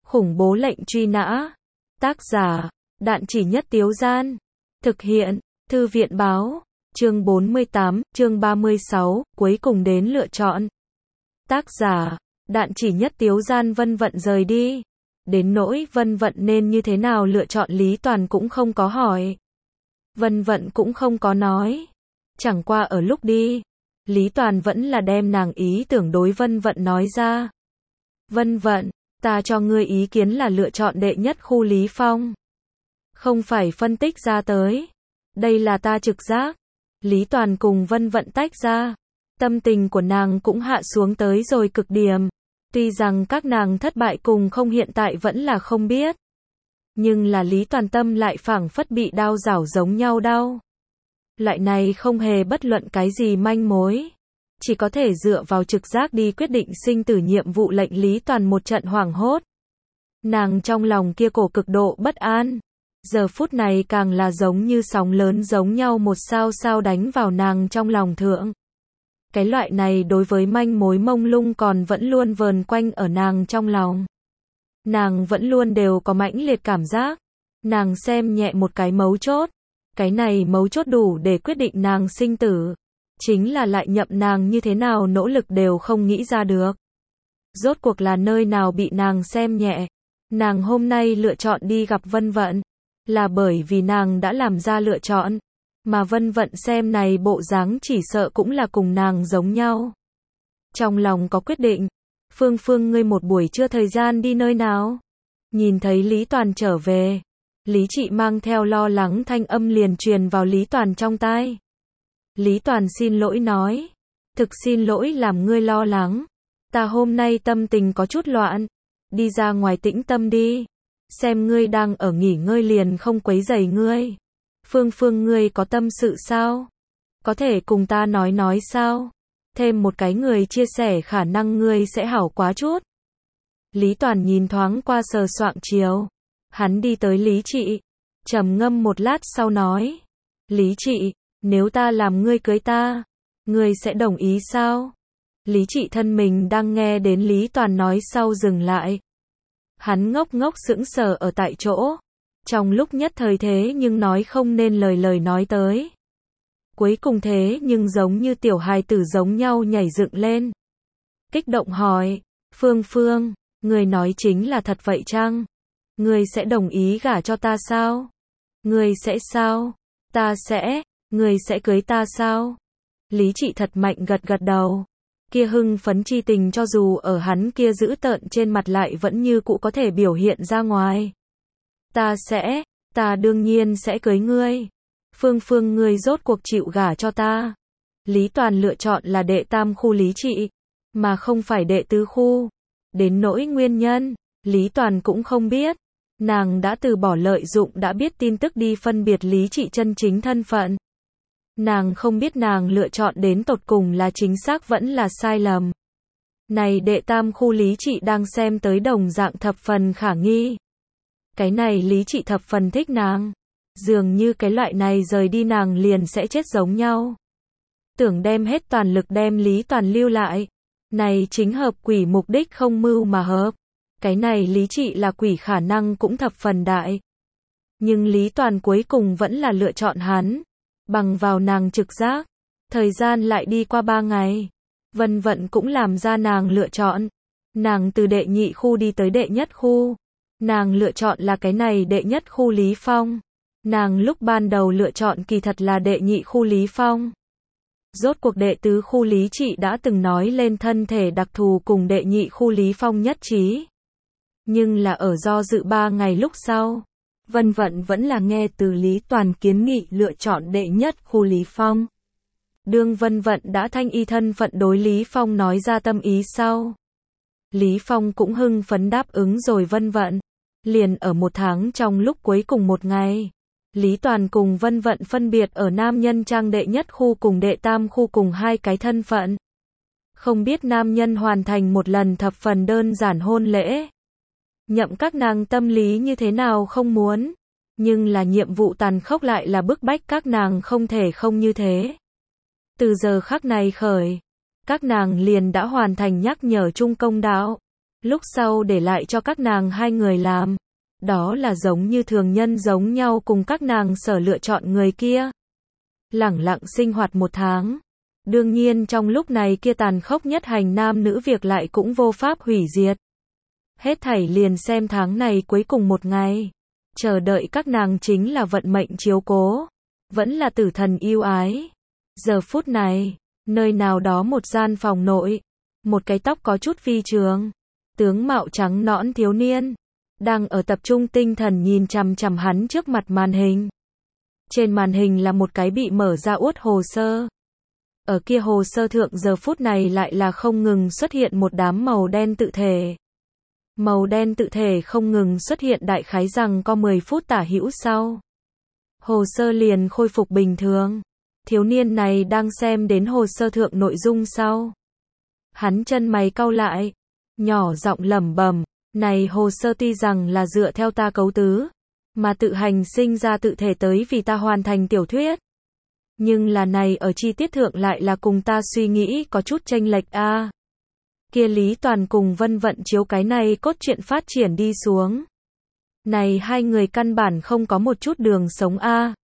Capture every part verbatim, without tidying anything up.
Khủng bố lệnh truy nã. Tác giả, Đạn Chỉ Nhất Tiếu Gian. Thực hiện, Thư viện Báo. Chương bốn mươi tám, chương ba mươi sáu, cuối cùng đến lựa chọn. Tác giả, Đạn Chỉ Nhất Tiếu Gian. Vân Vận rời đi. Đến nỗi Vân Vận nên như thế nào lựa chọn, Lý Toàn cũng không có hỏi. Vân Vận cũng không có nói. Chẳng qua ở lúc đi, Lý Toàn vẫn là đem nàng ý tưởng đối Vân Vận nói ra. Vân Vận, ta cho ngươi ý kiến là lựa chọn đệ nhất khu Lý Phong. Không phải phân tích ra tới. Đây là ta trực giác. Lý Toàn cùng Vân Vận tách ra. Tâm tình của nàng cũng hạ xuống tới rồi cực điểm. Tuy rằng các nàng thất bại cùng không hiện tại vẫn là không biết. Nhưng là Lý Toàn tâm lại phảng phất bị đao rảo giống nhau đau. Loại này không hề bất luận cái gì manh mối. Chỉ có thể dựa vào trực giác đi quyết định sinh tử nhiệm vụ, lệnh Lý Toàn một trận hoảng hốt. Nàng trong lòng kia cổ cực độ bất an. Giờ phút này càng là giống như sóng lớn giống nhau một sao sao đánh vào nàng trong lòng thượng. Cái loại này đối với manh mối mông lung còn vẫn luôn vờn quanh ở nàng trong lòng. Nàng vẫn luôn đều có mãnh liệt cảm giác. Nàng xem nhẹ một cái mấu chốt. Cái này mấu chốt đủ để quyết định nàng sinh tử. Chính là lại nhậm nàng như thế nào nỗ lực đều không nghĩ ra được. Rốt cuộc là nơi nào bị nàng xem nhẹ. Nàng hôm nay lựa chọn đi gặp Vân Vận. Là bởi vì nàng đã làm ra lựa chọn. Mà Vân Vận xem này bộ dáng chỉ sợ cũng là cùng nàng giống nhau. Trong lòng có quyết định. Phương Phương, ngươi một buổi trưa thời gian đi nơi nào? Nhìn thấy Lý Toàn trở về. Lý Trị mang theo lo lắng thanh âm liền truyền vào Lý Toàn trong tai. Lý Toàn xin lỗi nói. Thực xin lỗi làm ngươi lo lắng. Ta hôm nay tâm tình có chút loạn. Đi ra ngoài tĩnh tâm đi. Xem ngươi đang ở nghỉ ngơi liền không quấy rầy ngươi. Phương Phương, ngươi có tâm sự sao? Có thể cùng ta nói nói sao? Thêm một cái người chia sẻ khả năng ngươi sẽ hảo quá chút. Lý Toàn nhìn thoáng qua sờ soạng chiều. Hắn đi tới Lý Trị. Trầm ngâm một lát sau nói. Lý Trị, nếu ta làm ngươi cưới ta, ngươi sẽ đồng ý sao? Lý Trị thân mình đang nghe đến Lý Toàn nói sau dừng lại. Hắn ngốc ngốc sững sờ ở tại chỗ. Trong lúc nhất thời thế nhưng nói không nên lời lời nói tới. Cuối cùng thế nhưng giống như tiểu hài tử giống nhau nhảy dựng lên. Kích động hỏi. Phương Phương, ngươi nói chính là thật vậy chăng? Ngươi sẽ đồng ý gả cho ta sao? Ngươi sẽ sao? Ta sẽ. Ngươi sẽ cưới ta sao? Lý Trị thật mạnh gật gật đầu. Kia hưng phấn chi tình cho dù ở hắn kia dữ tợn trên mặt lại vẫn như cũ có thể biểu hiện ra ngoài. Ta sẽ, ta đương nhiên sẽ cưới ngươi. Phương Phương, ngươi rốt cuộc chịu gả cho ta. Lý Toàn lựa chọn là đệ tam khu Lý Trị, mà không phải đệ tứ khu. Đến nỗi nguyên nhân, Lý Toàn cũng không biết. Nàng đã từ bỏ lợi dụng đã biết tin tức đi phân biệt Lý Trị chân chính thân phận. Nàng không biết nàng lựa chọn đến tột cùng là chính xác vẫn là sai lầm. Này đệ tam khu Lý Trị đang xem tới đồng dạng thập phần khả nghi. Cái này Lý Trị thập phần thích nàng. Dường như cái loại này rời đi nàng liền sẽ chết giống nhau. Tưởng đem hết toàn lực đem Lý Toàn lưu lại. Này chính hợp quỷ, mục đích không mưu mà hợp. Cái này Lý Trị là quỷ khả năng cũng thập phần đại. Nhưng Lý Toàn cuối cùng vẫn là lựa chọn hắn. Bằng vào nàng trực giác. Thời gian lại đi qua ba ngày. Vân Vận cũng làm ra nàng lựa chọn. Nàng từ đệ nhị khu đi tới đệ nhất khu. Nàng lựa chọn là cái này đệ nhất khu Lý Phong. Nàng lúc ban đầu lựa chọn kỳ thật là đệ nhị khu Lý Phong. Rốt cuộc đệ tứ khu Lý Trị đã từng nói lên thân thể đặc thù cùng đệ nhị khu Lý Phong nhất trí. Nhưng là ở do dự ba ngày lúc sau. Vân Vận vẫn là nghe từ Lý Toàn kiến nghị lựa chọn đệ nhất khu Lý Phong. Đương Vân Vận đã thanh y thân phận đối Lý Phong nói ra tâm ý sau. Lý Phong cũng hưng phấn đáp ứng rồi Vân Vận. Liền ở một tháng trong lúc cuối cùng một ngày. Lý Toàn cùng Vân Vận phân biệt ở nam nhân trang đệ nhất khu cùng đệ tam khu cùng hai cái thân phận. Không biết nam nhân hoàn thành một lần thập phần đơn giản hôn lễ. Nhậm các nàng tâm lý như thế nào không muốn. Nhưng là nhiệm vụ tàn khốc lại là bức bách các nàng không thể không như thế. Từ giờ khắc này khởi. Các nàng liền đã hoàn thành nhắc nhở chung công đạo. lúc sau để lại cho các nàng hai người làm. Đó là giống như thường nhân giống nhau cùng các nàng sở lựa chọn người kia. Lẳng lặng sinh hoạt một tháng. Đương nhiên trong lúc này kia tàn khốc nhất hành nam nữ việc lại cũng vô pháp hủy diệt. Hết thảy liền xem tháng này cuối cùng một ngày. Chờ đợi các nàng chính là vận mệnh chiếu cố. Vẫn là tử thần yêu ái. Giờ phút này, nơi nào đó một gian phòng nội. Một cái tóc có chút phi trường. Tướng mạo trắng nõn thiếu niên. Đang ở tập trung tinh thần nhìn chằm chằm hắn trước mặt màn hình. Trên màn hình là một cái bị mở ra uất hồ sơ. Ở kia hồ sơ thượng giờ phút này lại là không ngừng xuất hiện một đám màu đen tự thể. Màu đen tự thể không ngừng xuất hiện đại khái rằng có mười phút tả hữu sau. Hồ sơ liền khôi phục bình thường. Thiếu niên này đang xem đến hồ sơ thượng nội dung sau. Hắn chân mày cau lại. Nhỏ giọng lẩm bẩm, này hồ sơ tuy rằng là dựa theo ta cấu tứ. Mà tự hành sinh ra tự thể tới vì ta hoàn thành tiểu thuyết. Nhưng là này ở chi tiết thượng lại là cùng ta suy nghĩ có chút chênh lệch a. À. Kia Lý Toàn cùng Vân Vận chiếu cái này cốt truyện phát triển đi xuống. Này hai người căn bản không có một chút đường sống a. À.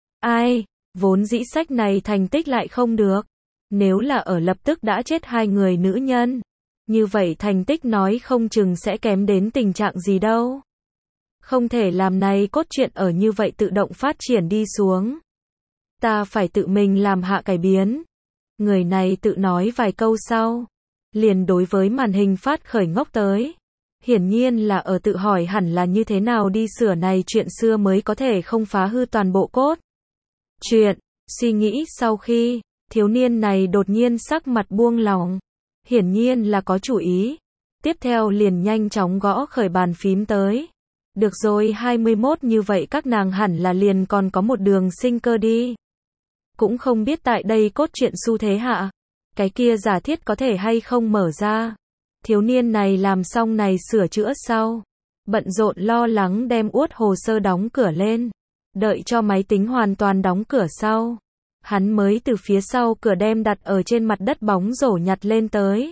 Ai, vốn dĩ sách này thành tích lại không được. Nếu là ở lập tức đã chết hai người nữ nhân. Như vậy thành tích nói không chừng sẽ kém đến tình trạng gì đâu. Không thể làm này cốt truyện ở như vậy tự động phát triển đi xuống. Ta phải tự mình làm hạ cải biến. Người này tự nói vài câu sau. Liền đối với màn hình phát khởi ngốc tới. Hiển nhiên là ở tự hỏi hẳn là như thế nào đi sửa này chuyện xưa mới có thể không phá hư toàn bộ cốt truyện. Suy nghĩ sau khi, thiếu niên này đột nhiên sắc mặt buông lỏng. Hiển nhiên là có chủ ý. Tiếp theo liền nhanh chóng gõ khởi bàn phím tới. Được rồi hai mươi mốt như vậy các nàng hẳn là liền còn có một đường sinh cơ đi. Cũng không biết tại đây cốt truyện xu thế hạ. Cái kia giả thiết có thể hay không mở ra. Thiếu niên này làm xong này sửa chữa sau. Bận rộn lo lắng đem uất hồ sơ đóng cửa lên. Đợi cho máy tính hoàn toàn đóng cửa sau. Hắn mới từ phía sau cửa đem đặt ở trên mặt đất bóng rổ nhặt lên tới.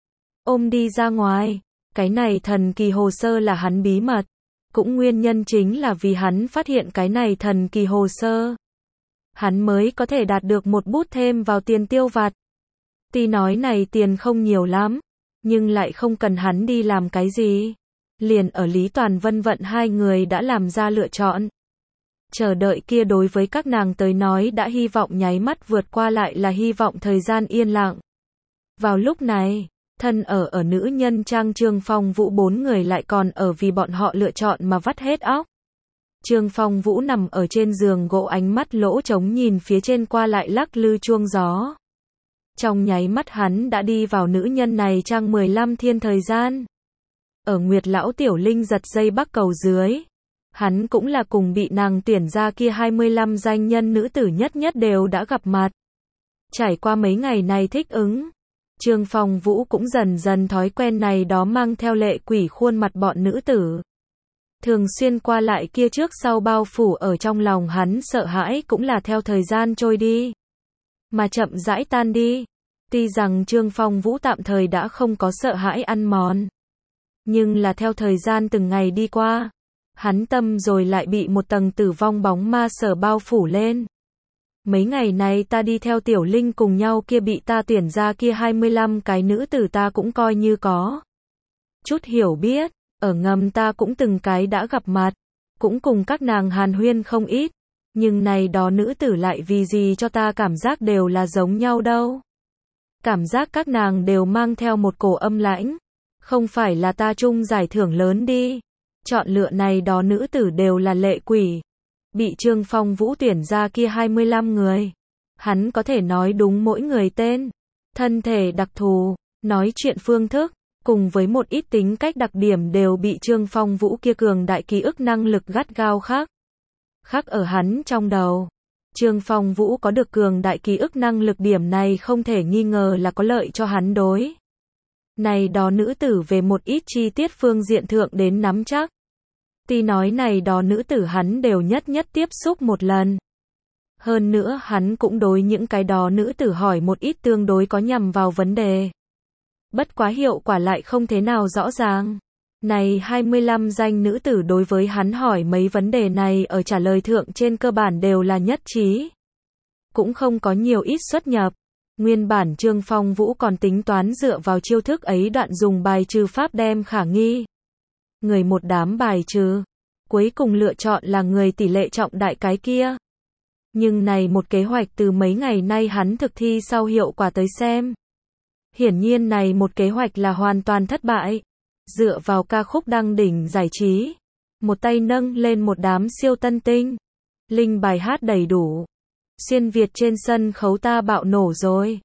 Ôm đi ra ngoài. Cái này thần kỳ hồ sơ là hắn bí mật. Cũng nguyên nhân chính là vì hắn phát hiện cái này thần kỳ hồ sơ. Hắn mới có thể đạt được một bút thêm vào tiền tiêu vặt. Tuy nói này tiền không nhiều lắm, nhưng lại không cần hắn đi làm cái gì. Liền ở Lý Toàn Vân Vận hai người đã làm ra lựa chọn. Chờ đợi kia đối với các nàng tới nói đã hy vọng nháy mắt vượt qua lại là hy vọng thời gian yên lặng. Vào lúc này, thân ở ở nữ nhân trang Trương Phong Vũ bốn người lại còn ở vì bọn họ lựa chọn mà vắt hết óc. Trương Phong Vũ nằm ở trên giường gỗ ánh mắt lỗ trống nhìn phía trên qua lại lắc lư chuông gió. Trong nháy mắt hắn đã đi vào nữ nhân này trang mười lăm thiên thời gian. Ở Nguyệt Lão Tiểu Linh giật dây bắc cầu dưới. Hắn cũng là cùng bị nàng tuyển ra kia hai mươi lăm danh nhân nữ tử nhất nhất đều đã gặp mặt. Trải qua mấy ngày này thích ứng. Trương Phong Vũ cũng dần dần thói quen này đó mang theo lệ quỷ khuôn mặt bọn nữ tử. Thường xuyên qua lại kia trước sau bao phủ ở trong lòng hắn sợ hãi cũng là theo thời gian trôi đi. Mà chậm rãi tan đi. Tuy rằng Trương Phong Vũ tạm thời đã không có sợ hãi ăn mòn. Nhưng là theo thời gian từng ngày đi qua. Hắn tâm rồi lại bị một tầng tử vong bóng ma sở bao phủ lên. Mấy ngày này ta đi theo Tiểu Linh cùng nhau kia bị ta tuyển ra kia hai mươi lăm cái nữ tử ta cũng coi như có chút hiểu biết. Ở ngầm ta cũng từng cái đã gặp mặt. Cũng cùng các nàng hàn huyên không ít. Nhưng này đó nữ tử lại vì gì cho ta cảm giác đều là giống nhau đâu. Cảm giác các nàng đều mang theo một cổ âm lãnh. Không phải là ta chung giải thưởng lớn đi. Chọn lựa này đó nữ tử đều là lệ quỷ. Bị Trương Phong Vũ tuyển ra kia hai mươi lăm người. Hắn có thể nói đúng mỗi người tên. Thân thể đặc thù. Nói chuyện phương thức. Cùng với một ít tính cách đặc điểm đều bị Trương Phong Vũ kia cường đại ký ức năng lực gắt gao khắc. Khắc ở hắn trong đầu. Trương Phong Vũ có được cường đại ký ức năng lực điểm này không thể nghi ngờ là có lợi cho hắn đối. Này đó nữ tử về một ít chi tiết phương diện thượng đến nắm chắc. Tuy nói này đó nữ tử hắn đều nhất nhất tiếp xúc một lần. Hơn nữa hắn cũng đối những cái đó nữ tử hỏi một ít tương đối có nhằm vào vấn đề. Bất quá hiệu quả lại không thế nào rõ ràng. Này hai mươi lăm danh nữ tử đối với hắn hỏi mấy vấn đề này ở trả lời thượng trên cơ bản đều là nhất trí. Cũng không có nhiều ít xuất nhập. Nguyên bản Trương Phong Vũ còn tính toán dựa vào chiêu thức ấy đoạn dùng bài trừ pháp đem khả nghi người một đám bài trừ. Cuối cùng lựa chọn là người tỷ lệ trọng đại cái kia. Nhưng này một kế hoạch từ mấy ngày nay hắn thực thi sau hiệu quả tới xem. Hiển nhiên này một kế hoạch là hoàn toàn thất bại. Dựa vào ca khúc đăng đỉnh giải trí. Một tay nâng lên một đám siêu tân tinh. Linh bài hát đầy đủ. Xuyên Việt trên sân khấu ta bạo nổ rồi.